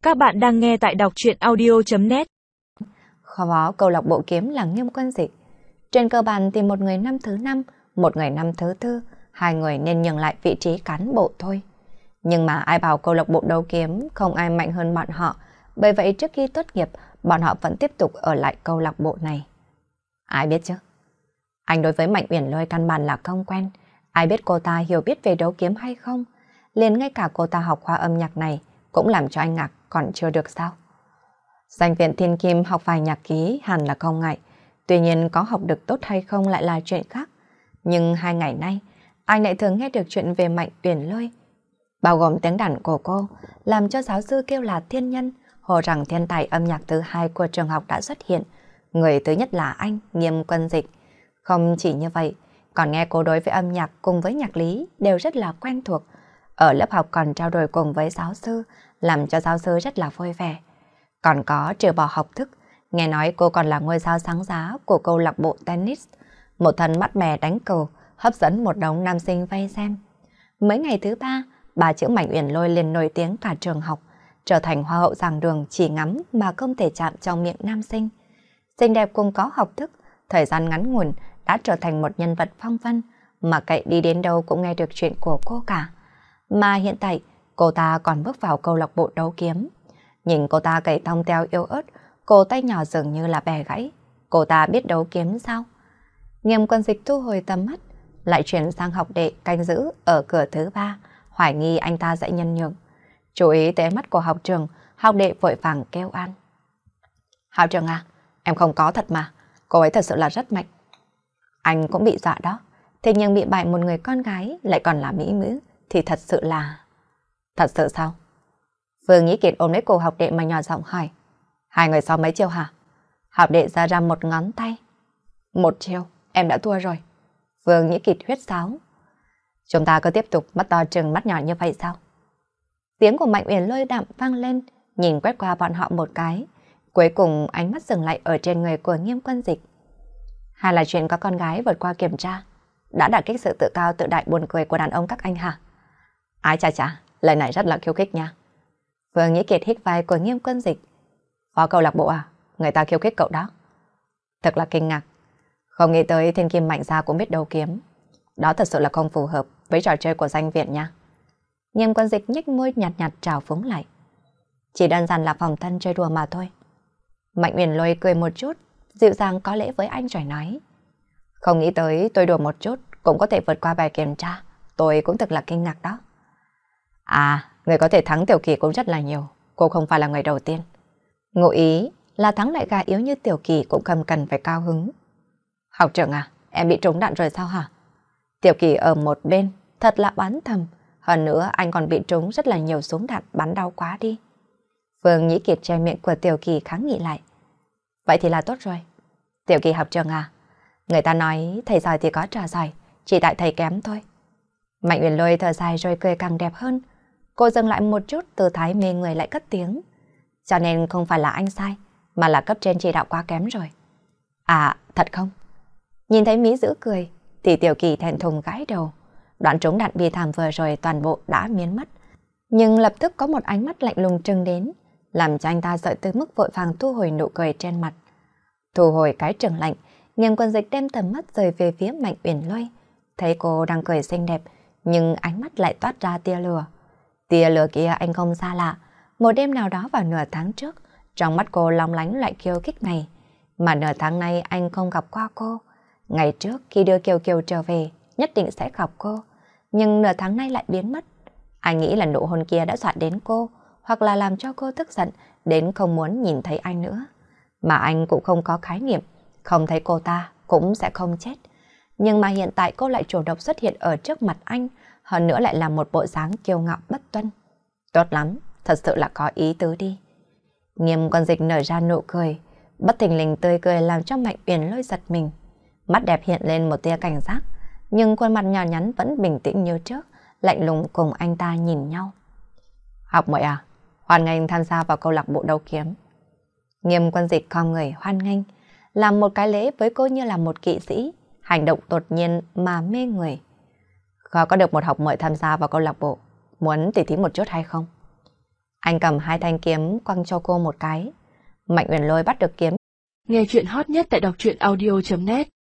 Các bạn đang nghe tại đọc truyện audio.net. Kho bó câu lạc bộ kiếm là Nghiêm Quân Dịch. Trên cơ bản thì một người năm thứ 5, một người năm thứ 4, hai người nên nhường lại vị trí cán bộ thôi. Nhưng mà ai bảo câu lạc bộ đấu kiếm không ai mạnh hơn bọn họ, bởi vậy trước khi tốt nghiệp, bọn họ vẫn tiếp tục ở lại câu lạc bộ này. Ai biết chứ? Anh đối với Mạnh Uyển Lôi căn bản là không quen. Ai biết cô ta hiểu biết về đấu kiếm hay không? Liền ngay cả cô ta học khoa âm nhạc này cũng làm cho anh ngạc còn chưa được sao? Danh viện Thiên Kim học vài nhạc ký hẳn là không ngại. Tuy nhiên có học được tốt hay không lại là chuyện khác. Nhưng 2 ngày nay, anh lại thường nghe được chuyện về Mạnh Uyển Lôi. Bao gồm tiếng đàn của cô, làm cho giáo sư kêu là thiên nhân, hồ rằng thiên tài âm nhạc thứ 2 của trường học đã xuất hiện. Người thứ nhất là anh, Nghiêm Quân Dịch. Không chỉ như vậy, còn nghe cô đối với âm nhạc cùng với nhạc lý đều rất là quen thuộc. Ở lớp học còn trao đổi cùng với giáo sư, làm cho giáo sư rất là vui vẻ. Còn có trừ bỏ học thức, nghe nói cô còn là ngôi sao sáng giá của câu lạc bộ tennis. Một thân mắt mè đánh cầu, hấp dẫn một đống nam sinh vây xem. Mấy ngày thứ 3, bà chữ Mạnh Uyển Lôi liền nổi tiếng cả trường học, trở thành hoa hậu giảng đường chỉ ngắm mà không thể chạm trong miệng nam sinh. Xinh đẹp cùng có học thức, thời gian ngắn ngủn đã trở thành một nhân vật phong vân, mà cậy đi đến đâu cũng nghe được chuyện của cô cả. Mà hiện tại, cô ta còn bước vào câu lạc bộ đấu kiếm. Nhìn cô ta cậy tông teo yếu ớt, cổ tay nhỏ dường như là bẻ gãy. Cô ta biết đấu kiếm sao? Nghiêm Quân Dịch thu hồi tầm mắt, lại chuyển sang học đệ canh giữ ở cửa thứ 3, hoài nghi anh ta sẽ nhân nhượng. Chú ý tới mắt của học trường, học đệ vội vàng kêu an. Học trường à, em không có thật mà, cô ấy thật sự là rất mạnh. Anh cũng bị dọa đó, thế nhưng bị bại một người con gái lại còn là mỹ nữ, thì thật sự là... Thật sự sao? Vương Nhĩ Kiệt ôm lấy cô học đệ mà nhỏ giọng hỏi. 2 người sau mấy chiêu hả? Học đệ ra ra một ngón tay. 1 chiêu, em đã thua rồi. Vương Nhĩ Kiệt huyết sáo. Chúng ta cứ tiếp tục mắt to trừng mắt nhỏ như vậy sao? Tiếng của Mạnh Uyển Lôi đạm vang lên, nhìn quét qua bọn họ một cái. Cuối cùng ánh mắt dừng lại ở trên người của Nghiêm Quân Dịch. Hay là chuyện có con gái vượt qua kiểm tra đã đả kích sự tự cao tự đại buồn cười của đàn ông các anh hả? Ái chà chà, lời này rất là khiêu khích nha. Vương Nhĩ Kiệt hít vai của Nghiêm Quân Dịch. Phó câu lạc bộ à? Người ta khiêu khích cậu đó. Thật là kinh ngạc. Không nghĩ tới thiên kim mạnh gia cũng biết đấu kiếm. Đó thật sự là không phù hợp với trò chơi của danh viện nha. Nghiêm Quân Dịch nhếch môi nhạt nhạt trào phúng lại. Chỉ đơn giản là phòng thân chơi đùa mà thôi. Mạnh Uyển Lôi cười một chút, dịu dàng có lễ với anh rồi nói. Không nghĩ tới tôi đùa một chút cũng có thể vượt qua bài kiểm tra. Tôi cũng thật là kinh ngạc đó. À, người có thể thắng Tiểu Kỳ cũng rất là nhiều. Cô không phải là người đầu tiên. Ngụ ý là thắng lại gà yếu như Tiểu Kỳ cũng không cần phải cao hứng. Học trưởng à, em bị trúng đạn rồi sao hả? Tiểu Kỳ ở một bên, thật là oán thầm. Hơn nữa anh còn bị trúng rất là nhiều súng đạn bắn đau quá đi. Vương Nhĩ Kiệt che miệng của Tiểu Kỳ kháng nghị lại. Vậy thì là tốt rồi. Tiểu Kỳ học trưởng à, người ta nói thầy giỏi thì có trò giỏi, chỉ tại thầy kém thôi. Mạnh Uyển Lôi thở dài rồi cười càng đẹp hơn. Cô dừng lại một chút, tư thái mê người lại cất tiếng. Cho nên không phải là anh sai, mà là cấp trên chỉ đạo quá kém rồi. À, thật không? Nhìn thấy Mỹ giữ cười, thì Tiểu Kỳ thẹn thùng gãi đầu. Đoạn trúng đạn bi thảm vừa rồi toàn bộ đã biến mất. Nhưng lập tức có một ánh mắt lạnh lùng trừng đến, làm cho anh ta sợ tới mức vội vàng thu hồi nụ cười trên mặt. Thu hồi cái trừng lạnh, Nghiêm Quân Dịch đem tầm mắt rời về phía Mạnh Uyển Lôi. Thấy cô đang cười xinh đẹp, nhưng ánh mắt lại toát ra tia lửa. Tia lửa kia anh không xa lạ. Một đêm nào đó vào nửa tháng trước, trong mắt cô long lánh loại khiêu khích này. Mà nửa tháng nay anh không gặp qua cô. Ngày trước khi đưa Kiều Kiều trở về, nhất định sẽ gặp cô. Nhưng nửa tháng nay lại biến mất. Anh nghĩ là nụ hôn kia đã dọa đến cô, hoặc là làm cho cô tức giận, đến không muốn nhìn thấy anh nữa. Mà anh cũng không có khái niệm, không thấy cô ta cũng sẽ không chết. Nhưng mà hiện tại cô lại chủ động xuất hiện ở trước mặt anh, hơn nữa lại là một bộ dáng kiêu ngạo bất tuân. Tốt lắm, thật sự là có ý tứ đi. Nghiêm Quân Dịch nở ra nụ cười, bất thình lình tươi cười làm cho Mạnh Uyển Lôi giật mình. Mắt đẹp hiện lên một tia cảnh giác, nhưng khuôn mặt nhỏ nhắn vẫn bình tĩnh như trước, lạnh lùng cùng anh ta nhìn nhau. Học muội à, hoan nghênh tham gia vào câu lạc bộ đấu kiếm. Nghiêm Quân Dịch khom người hoan nghênh, làm một cái lễ với cô như là một kỵ sĩ, hành động đột nhiên mà mê người. Có được một học muội tham gia vào câu lạc bộ, muốn tỉ thí một chút hay không? Anh cầm hai thanh kiếm quăng cho cô một cái. Mạnh Uyển Lôi bắt được kiếm. Nghe chuyện hot nhất tại đọc truyện audio.net